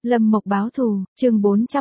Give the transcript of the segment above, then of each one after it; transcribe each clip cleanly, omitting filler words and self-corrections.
Lâm Mộc báo thù, chương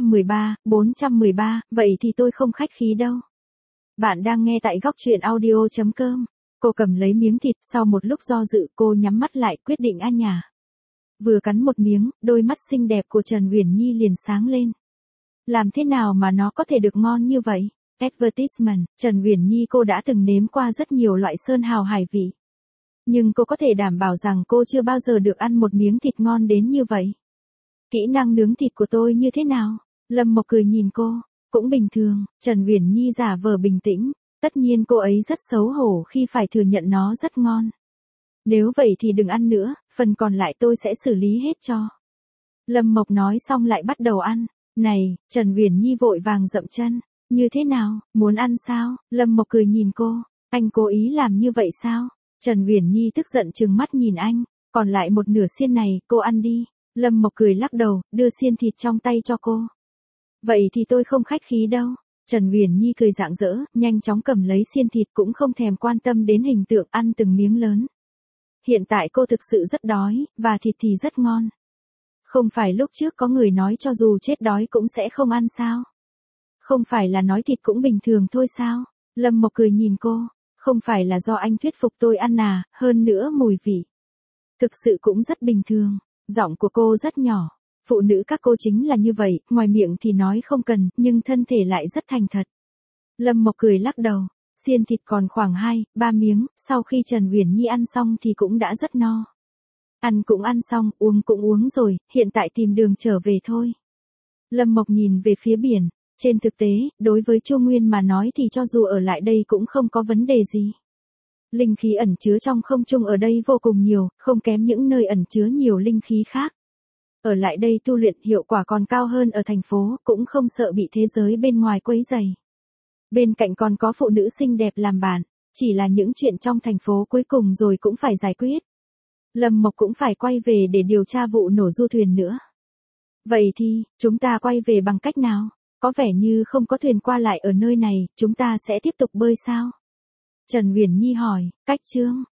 413, vậy thì tôi không khách khí đâu. Bạn đang nghe tại góc truyện audio.com. Cô cầm lấy miếng thịt, sau một lúc do dự cô nhắm mắt lại quyết định ăn nhả. Vừa cắn một miếng, đôi mắt xinh đẹp của Trần Uyển Nhi liền sáng lên. Làm thế nào mà nó có thể được ngon như vậy? Advertisement, Trần Uyển Nhi cô đã từng nếm qua rất nhiều loại sơn hào hải vị. Nhưng cô có thể đảm bảo rằng cô chưa bao giờ được ăn một miếng thịt ngon đến như vậy. Kỹ năng nướng thịt của tôi như thế nào? Lâm Mộc cười nhìn cô, cũng bình thường. Trần Uyển Nhi giả vờ bình tĩnh, tất nhiên cô ấy rất xấu hổ khi phải thừa nhận nó rất ngon. Nếu vậy thì đừng ăn nữa, phần còn lại tôi sẽ xử lý hết cho. Lâm Mộc nói xong lại bắt đầu ăn. Này, Trần Uyển Nhi vội vàng dậm chân. Như thế nào, muốn ăn sao? Lâm Mộc cười nhìn cô, anh cố ý làm như vậy sao? Trần Uyển Nhi tức giận trừng mắt nhìn anh, còn lại một nửa xiên này, cô ăn đi. Lâm Mộc cười lắc đầu, đưa xiên thịt trong tay cho cô. Vậy thì tôi không khách khí đâu. Trần Uyển Nhi cười rạng rỡ, nhanh chóng cầm lấy xiên thịt cũng không thèm quan tâm đến hình tượng ăn từng miếng lớn. Hiện tại cô thực sự rất đói, và thịt thì rất ngon. Không phải lúc trước có người nói cho dù chết đói cũng sẽ không ăn sao? Không phải là nói thịt cũng bình thường thôi sao? Lâm Mộc cười nhìn cô, không phải là do anh thuyết phục tôi ăn à, hơn nữa mùi vị. Thực sự cũng rất bình thường, giọng của cô rất nhỏ. Phụ nữ các cô chính là như vậy, ngoài miệng thì nói không cần, nhưng thân thể lại rất thành thật. Lâm Mộc cười lắc đầu, xiên thịt còn khoảng 2-3 miếng, sau khi Trần Uyển Nhi ăn xong thì cũng đã rất no. Ăn cũng ăn xong, uống cũng uống rồi, hiện tại tìm đường trở về thôi. Lâm Mộc nhìn về phía biển, trên thực tế, đối với Chu Nguyên mà nói thì cho dù ở lại đây cũng không có vấn đề gì. Linh khí ẩn chứa trong không trung ở đây vô cùng nhiều, không kém những nơi ẩn chứa nhiều linh khí khác. Ở lại đây tu luyện hiệu quả còn cao hơn ở thành phố, cũng không sợ bị thế giới bên ngoài quấy rầy. Bên cạnh còn có phụ nữ xinh đẹp làm bạn, chỉ là những chuyện trong thành phố cuối cùng rồi cũng phải giải quyết. Lâm Mộc cũng phải quay về để điều tra vụ nổ du thuyền nữa. Vậy thì, chúng ta quay về bằng cách nào? Có vẻ như không có thuyền qua lại ở nơi này, chúng ta sẽ tiếp tục bơi sao? Trần Uyển Nhi hỏi, cách chương.